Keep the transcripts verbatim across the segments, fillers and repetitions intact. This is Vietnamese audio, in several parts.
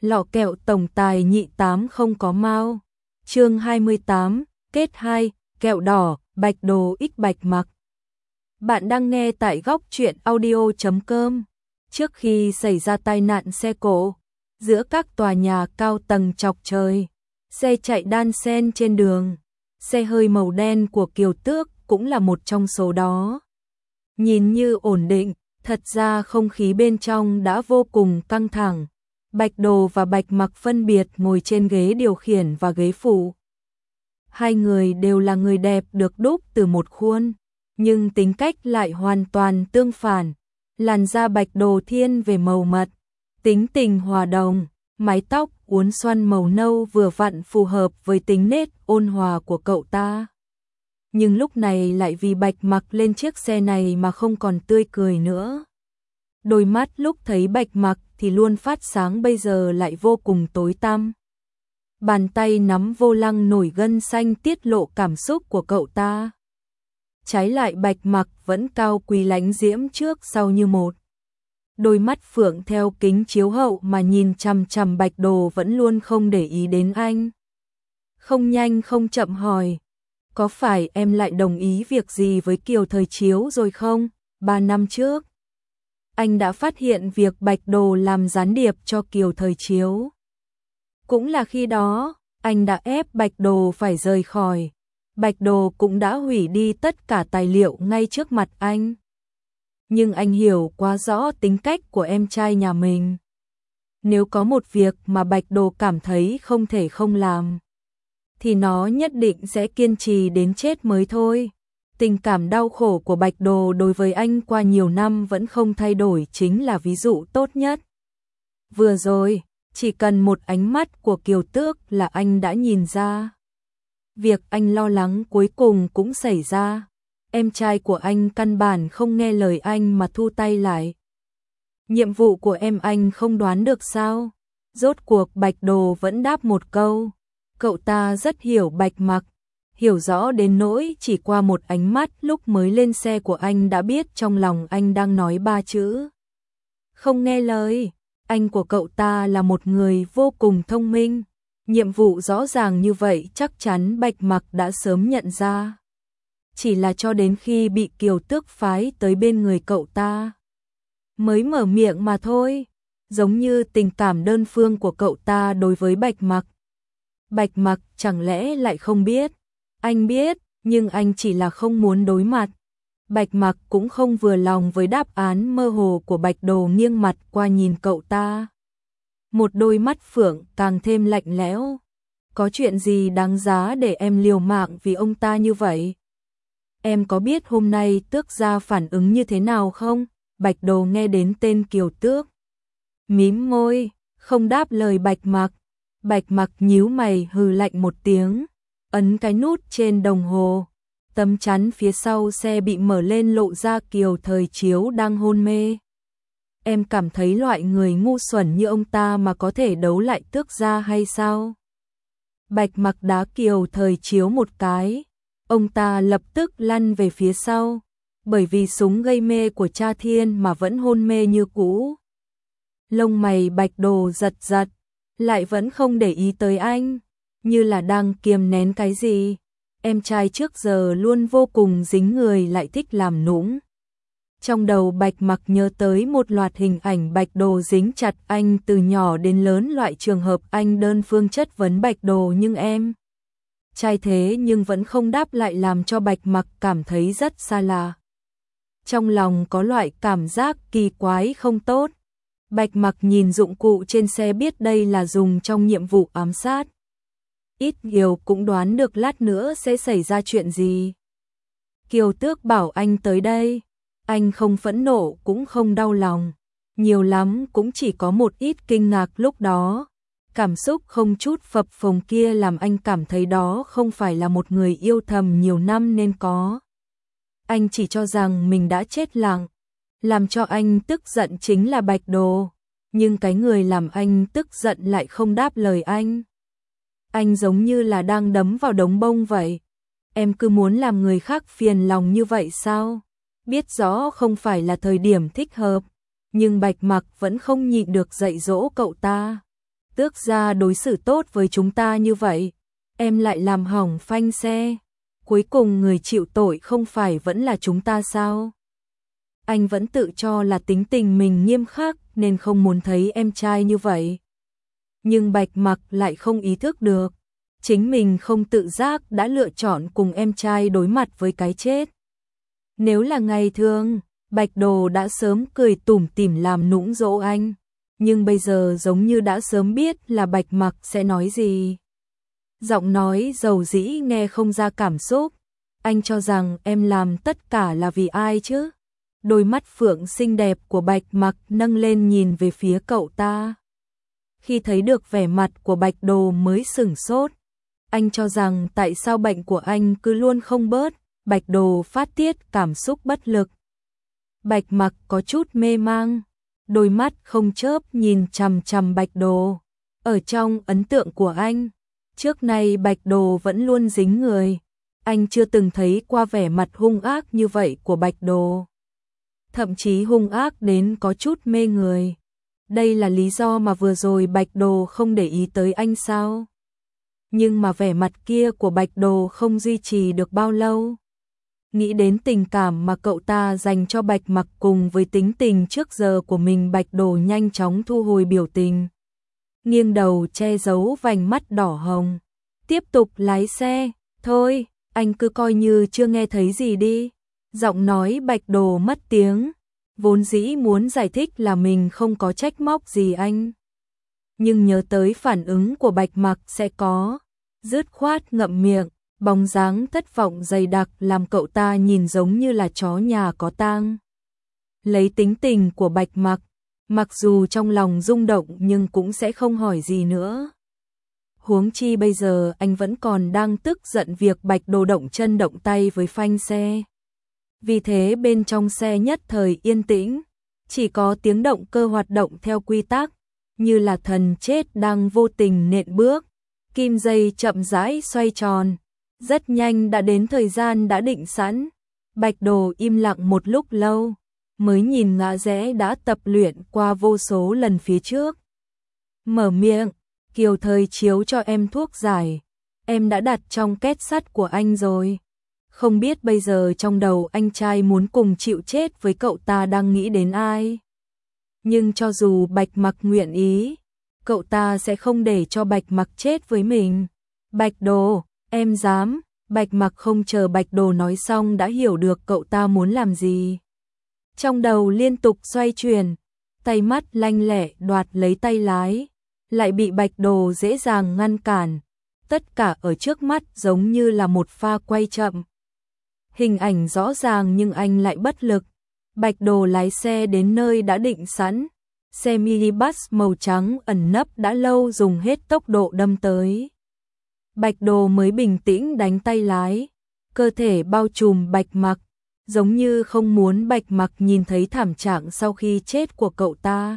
Lọ kẹo tổng tài nhị tám không có mao. Chương hai mươi tám, kết hai, kẹo đỏ, Bạch Đồ X Bạch Mặc. Bạn đang nghe tại góc truyện audio chấm com. Trước khi xảy ra tai nạn xe cộ, giữa các tòa nhà cao tầng chọc trời, xe chạy đan xen trên đường, xe hơi màu đen của Kiều Tước cũng là một trong số đó. Nhìn như ổn định, thật ra không khí bên trong đã vô cùng căng thẳng. Bạch Đồ và Bạch Mặc phân biệt ngồi trên ghế điều khiển và ghế phụ. Hai người đều là người đẹp được đúc từ một khuôn, nhưng tính cách lại hoàn toàn tương phản. Làn da Bạch Đồ thiên về màu mật, tính tình hòa đồng, mái tóc uốn xoăn màu nâu vừa vặn phù hợp với tính nết ôn hòa của cậu ta. Nhưng lúc này lại vì Bạch Mặc lên chiếc xe này mà không còn tươi cười nữa. Đôi mắt lúc thấy Bạch Mặc thì luôn phát sáng, bây giờ lại vô cùng tối tăm. Bàn tay nắm vô lăng nổi gân xanh tiết lộ cảm xúc của cậu ta. Trái lại Bạch Mặc vẫn cao quý lánh diễm trước sau như một. Đôi mắt phượng theo kính chiếu hậu mà nhìn chằm chằm Bạch Đồ, vẫn luôn không để ý đến anh. Không nhanh không chậm hỏi, có phải em lại đồng ý việc gì với Kiều Thời Chiếu rồi không? Ba năm trước, anh đã phát hiện việc Bạch Đồ làm gián điệp cho Kiều Thời Chiếu. Cũng là khi đó, anh đã ép Bạch Đồ phải rời khỏi. Bạch Đồ cũng đã hủy đi tất cả tài liệu ngay trước mặt anh. Nhưng anh hiểu quá rõ tính cách của em trai nhà mình. Nếu có một việc mà Bạch Đồ cảm thấy không thể không làm, thì nó nhất định sẽ kiên trì đến chết mới thôi. Tình cảm đau khổ của Bạch Đồ đối với anh qua nhiều năm vẫn không thay đổi chính là ví dụ tốt nhất. Vừa rồi, chỉ cần một ánh mắt của Kiều Tước là anh đã nhìn ra. Việc anh lo lắng cuối cùng cũng xảy ra. Em trai của anh căn bản không nghe lời anh mà thu tay lại. Nhiệm vụ của em anh không đoán được sao? Rốt cuộc Bạch Đồ vẫn đáp một câu. Cậu ta rất hiểu Bạch Mặc, hiểu rõ đến nỗi chỉ qua một ánh mắt lúc mới lên xe của anh đã biết trong lòng anh đang nói ba chữ: không nghe lời. Anh của cậu ta là một người vô cùng thông minh. Nhiệm vụ rõ ràng như vậy chắc chắn Bạch Mặc đã sớm nhận ra. Chỉ là cho đến khi bị Kiều Tước phái tới bên người cậu ta mới mở miệng mà thôi. Giống như tình cảm đơn phương của cậu ta đối với Bạch Mặc. Bạch Mặc chẳng lẽ lại không biết? Anh biết, nhưng anh chỉ là không muốn đối mặt. Bạch Mặc cũng không vừa lòng với đáp án mơ hồ của Bạch Đồ, nghiêng mặt qua nhìn cậu ta. Một đôi mắt phượng càng thêm lạnh lẽo. Có chuyện gì đáng giá để em liều mạng vì ông ta như vậy? Em có biết hôm nay Tước gia phản ứng như thế nào không? Bạch Đồ nghe đến tên Kiều Tước, mím môi, không đáp lời Bạch Mặc. Bạch Mặc nhíu mày hừ lạnh một tiếng, ấn cái nút trên đồng hồ. Tấm chắn phía sau xe bị mở lên, lộ ra Kiều Thời Chiếu đang hôn mê. Em cảm thấy loại người ngu xuẩn như ông ta mà có thể đấu lại Tước gia hay sao? Bạch Mặc đá Kiều Thời Chiếu một cái, ông ta lập tức lăn về phía sau, bởi vì súng gây mê của cha Thiên mà vẫn hôn mê như cũ. Lông mày Bạch Đồ giật giật, lại vẫn không để ý tới anh, như là đang kiềm nén cái gì. Em trai trước giờ luôn vô cùng dính người, lại thích làm nũng. Trong đầu Bạch Mặc nhớ tới một loạt hình ảnh Bạch Đồ dính chặt anh từ nhỏ đến lớn, loại trường hợp anh đơn phương chất vấn Bạch Đồ nhưng em trai thế nhưng vẫn không đáp lại, làm cho Bạch Mặc cảm thấy rất xa lạ. Trong lòng có loại cảm giác kỳ quái không tốt. Bạch Mặc nhìn dụng cụ trên xe, biết đây là dùng trong nhiệm vụ ám sát. Ít nhiều cũng đoán được lát nữa sẽ xảy ra chuyện gì. Kiều Tước bảo anh tới đây, anh không phẫn nộ cũng không đau lòng, nhiều lắm cũng chỉ có một ít kinh ngạc lúc đó. Cảm xúc không chút phập phồng kia làm anh cảm thấy đó không phải là một người yêu thầm nhiều năm nên có. Anh chỉ cho rằng mình đã chết lặng. Làm cho anh tức giận chính là Bạch Đồ, nhưng cái người làm anh tức giận lại không đáp lời anh. Anh giống như là đang đấm vào đống bông vậy. Em cứ muốn làm người khác phiền lòng như vậy sao? Biết rõ không phải là thời điểm thích hợp, nhưng Bạch Mặc vẫn không nhịn được dạy dỗ cậu ta. Tước gia đối xử tốt với chúng ta như vậy, em lại làm hỏng phanh xe. Cuối cùng người chịu tội không phải vẫn là chúng ta sao? Anh vẫn tự cho là tính tình mình nghiêm khắc nên không muốn thấy em trai như vậy. Nhưng Bạch Mặc lại không ý thức được, chính mình không tự giác đã lựa chọn cùng em trai đối mặt với cái chết. Nếu là ngày thường, Bạch Đồ đã sớm cười tủm tỉm làm nũng dỗ anh, nhưng bây giờ giống như đã sớm biết là Bạch Mặc sẽ nói gì. Giọng nói dầu dĩ nghe không ra cảm xúc. Anh cho rằng em làm tất cả là vì ai chứ? Đôi mắt phượng xinh đẹp của Bạch Mặc nâng lên nhìn về phía cậu ta. Khi thấy được vẻ mặt của Bạch Đồ mới sửng sốt. Anh cho rằng tại sao bệnh của anh cứ luôn không bớt. Bạch Đồ phát tiết cảm xúc bất lực. Bạch Mặc có chút mê mang, đôi mắt không chớp nhìn chằm chằm Bạch Đồ. Ở trong ấn tượng của anh, trước nay Bạch Đồ vẫn luôn dính người. Anh chưa từng thấy qua vẻ mặt hung ác như vậy của Bạch Đồ. Thậm chí hung ác đến có chút mê người. Đây là lý do mà vừa rồi Bạch Đồ không để ý tới anh sao? Nhưng mà vẻ mặt kia của Bạch Đồ không duy trì được bao lâu. Nghĩ đến tình cảm mà cậu ta dành cho Bạch Mặc cùng với tính tình trước giờ của mình, Bạch Đồ nhanh chóng thu hồi biểu tình. Nghiêng đầu che giấu vành mắt đỏ hồng. Tiếp tục lái xe. Thôi, anh cứ coi như chưa nghe thấy gì đi. Giọng nói Bạch Đồ mất tiếng. Vốn dĩ muốn giải thích là mình không có trách móc gì anh. Nhưng nhớ tới phản ứng của Bạch Mặc sẽ có. Dứt khoát ngậm miệng. Bóng dáng thất vọng dày đặc làm cậu ta nhìn giống như là chó nhà có tang. Lấy tính tình của Bạch Mặc, mặc dù trong lòng rung động nhưng cũng sẽ không hỏi gì nữa. Huống chi bây giờ anh vẫn còn đang tức giận việc Bạch Đồ động chân động tay với phanh xe. Vì thế bên trong xe nhất thời yên tĩnh, chỉ có tiếng động cơ hoạt động theo quy tắc, như là thần chết đang vô tình nện bước. Kim dây chậm rãi xoay tròn. Rất nhanh đã đến thời gian đã định sẵn. Bạch Đồ im lặng một lúc lâu, mới nhìn ngã rẽ đã tập luyện qua vô số lần phía trước. Mở miệng, Kiều Thời chiếu cho em thuốc giải. Em đã đặt trong két sắt của anh rồi. Không biết bây giờ trong đầu anh trai muốn cùng chịu chết với cậu ta đang nghĩ đến ai. Nhưng cho dù Bạch Mặc nguyện ý, cậu ta sẽ không để cho Bạch Mặc chết với mình. Bạch Đồ, em dám. Bạch Mặc không chờ Bạch Đồ nói xong đã hiểu được cậu ta muốn làm gì. Trong đầu liên tục xoay chuyển, tay mắt lanh lẹ đoạt lấy tay lái, lại bị Bạch Đồ dễ dàng ngăn cản. Tất cả ở trước mắt giống như là một pha quay chậm. Hình ảnh rõ ràng nhưng anh lại bất lực. Bạch Đồ lái xe đến nơi đã định sẵn. Xe minibus màu trắng ẩn nấp đã lâu dùng hết tốc độ đâm tới. Bạch Đồ mới bình tĩnh đánh tay lái, cơ thể bao trùm Bạch Mặc, giống như không muốn Bạch Mặc nhìn thấy thảm trạng sau khi chết của cậu ta.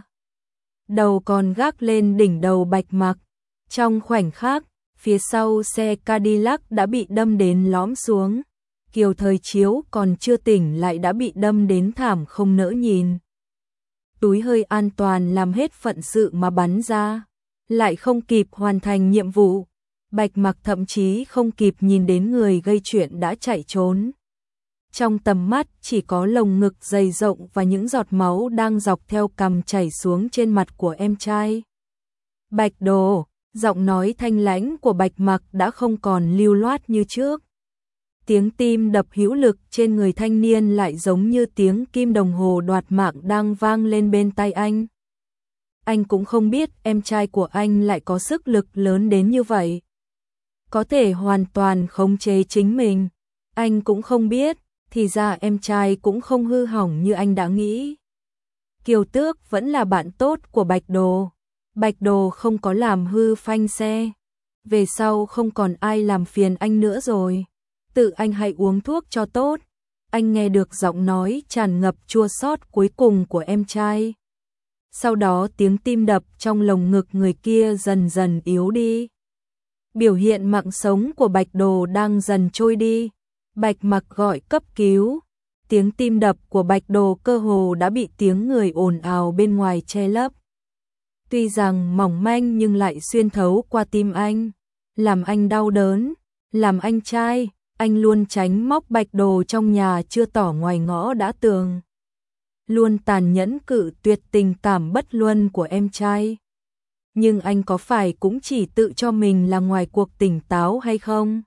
Đầu còn gác lên đỉnh đầu Bạch Mặc. Trong khoảnh khắc, phía sau xe Cadillac đã bị đâm đến lõm xuống. Kiều Thời chiếu còn chưa tỉnh lại đã bị đâm đến thảm không nỡ nhìn. Túi hơi an toàn làm hết phận sự mà bắn ra, lại không kịp hoàn thành nhiệm vụ. Bạch Mặc thậm chí không kịp nhìn đến người gây chuyện đã chạy trốn. Trong tầm mắt chỉ có lồng ngực dày rộng và những giọt máu đang dọc theo cằm chảy xuống trên mặt của em trai. Bạch Đồ, giọng nói thanh lãnh của Bạch Mặc đã không còn lưu loát như trước. Tiếng tim đập hữu lực trên người thanh niên lại giống như tiếng kim đồng hồ đoạt mạng đang vang lên bên tai anh. Anh cũng không biết em trai của anh lại có sức lực lớn đến như vậy. Có thể hoàn toàn khống chế chính mình. Anh cũng không biết, thì ra em trai cũng không hư hỏng như anh đã nghĩ. Kiều Tước vẫn là bạn tốt của Bạch Đồ. Bạch Đồ không có làm hư phanh xe. Về sau không còn ai làm phiền anh nữa rồi. Tự anh hãy uống thuốc cho tốt. Anh nghe được giọng nói tràn ngập chua xót cuối cùng của em trai. Sau đó tiếng tim đập trong lồng ngực người kia dần dần yếu đi. Biểu hiện mạng sống của Bạch Đồ đang dần trôi đi. Bạch Mặc gọi cấp cứu. Tiếng tim đập của Bạch Đồ cơ hồ đã bị tiếng người ồn ào bên ngoài che lấp. tuy rằng mỏng manh nhưng lại xuyên thấu qua tim anh, làm anh đau đớn, làm anh trai, anh luôn tránh móc Bạch Đồ trong nhà chưa tỏ ngoài ngõ đã tường. Luôn tàn nhẫn cự tuyệt tình cảm bất luân của em trai. Nhưng anh có phải cũng chỉ tự cho mình là ngoài cuộc tỉnh táo hay không?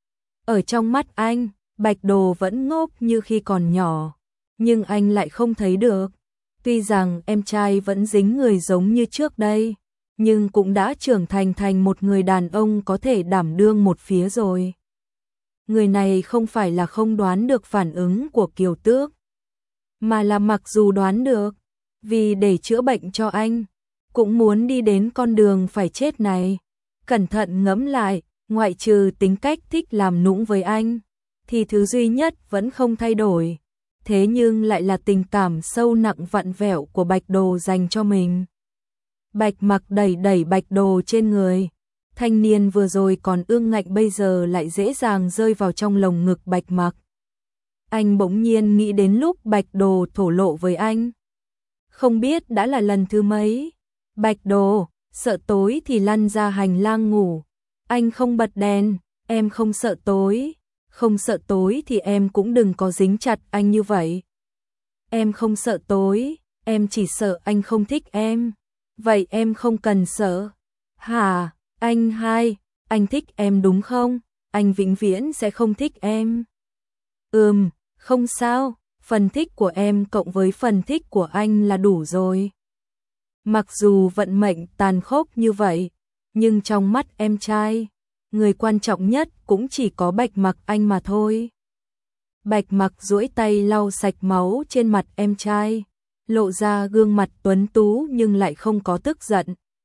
Ở trong mắt anh, Bạch Đồ vẫn ngốc như khi còn nhỏ, nhưng anh lại không thấy được. Tuy rằng em trai vẫn dính người giống như trước đây, nhưng cũng đã trưởng thành thành một người đàn ông có thể đảm đương một phía rồi. Người này không phải là không đoán được phản ứng của Kiều Tước, mà là mặc dù đoán được, vì để chữa bệnh cho anh, cũng muốn đi đến con đường phải chết này. Cẩn thận ngẫm lại, ngoại trừ tính cách thích làm nũng với anh, thì thứ duy nhất vẫn không thay đổi. Thế nhưng lại là tình cảm sâu nặng vặn vẹo của Bạch Đồ dành cho mình. Bạch Mặc đẩy đẩy Bạch Đồ trên người. Thanh niên vừa rồi còn ương ngạnh bây giờ lại dễ dàng rơi vào trong lồng ngực Bạch Mặc. Anh bỗng nhiên nghĩ đến lúc Bạch Đồ thổ lộ với anh. Không biết đã là lần thứ mấy. Bạch Đồ, sợ tối thì lăn ra hành lang ngủ. Anh không bật đèn, em không sợ tối. Không sợ tối thì em cũng đừng có dính chặt anh như vậy. Em không sợ tối, em chỉ sợ anh không thích em. Vậy em không cần sợ. Hả, anh hai, anh thích em đúng không? Anh vĩnh viễn sẽ không thích em. Ừm, không sao, phần thích của em cộng với phần thích của anh là đủ rồi. Mặc dù vận mệnh tàn khốc như vậy, nhưng trong mắt em trai, người quan trọng nhất cũng chỉ có Bạch Mặc anh mà thôi. Bạch Mặc duỗi tay lau sạch máu trên mặt em trai, lộ ra gương mặt tuấn tú nhưng lại không có tức giận.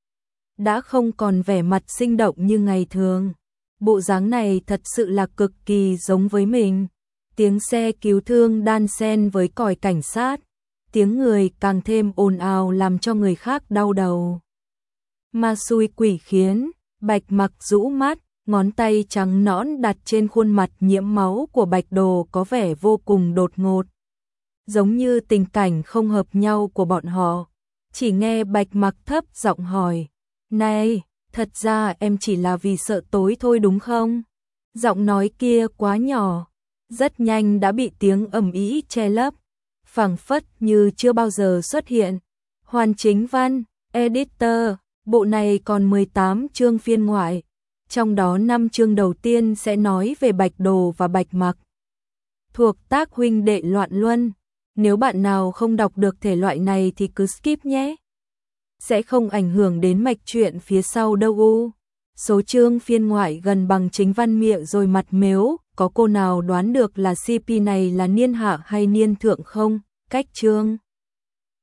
Đã không còn vẻ mặt sinh động như ngày thường. Bộ dáng này thật sự là cực kỳ giống với mình. Tiếng xe cứu thương đan xen với còi cảnh sát, tiếng người càng thêm ồn ào làm cho người khác đau đầu. Ma xui quỷ khiến, Bạch Mặc rũ mắt, ngón tay trắng nõn đặt trên khuôn mặt nhiễm máu của Bạch Đồ có vẻ vô cùng đột ngột. Giống như tình cảnh không hợp nhau của bọn họ. Chỉ nghe Bạch Mặc thấp giọng hỏi, này, thật ra em chỉ là vì sợ tối thôi đúng không? Giọng nói kia quá nhỏ, rất nhanh đã bị tiếng ầm ĩ che lấp, phảng phất như chưa bao giờ xuất hiện. Hoàn Chính Văn, Editor, bộ này còn mười tám chương phiên ngoại, trong đó năm chương đầu tiên sẽ nói về Bạch Đồ và Bạch Mặc. Thuộc tác huynh đệ loạn luân, nếu bạn nào không đọc được thể loại này thì cứ skip nhé. Sẽ không ảnh hưởng đến mạch truyện phía sau đâu u. Số chương phiên ngoại gần bằng chính văn miệng rồi mặt mếu, có cô nào đoán được là xê pê này là niên hạ hay niên thượng không? Cách chương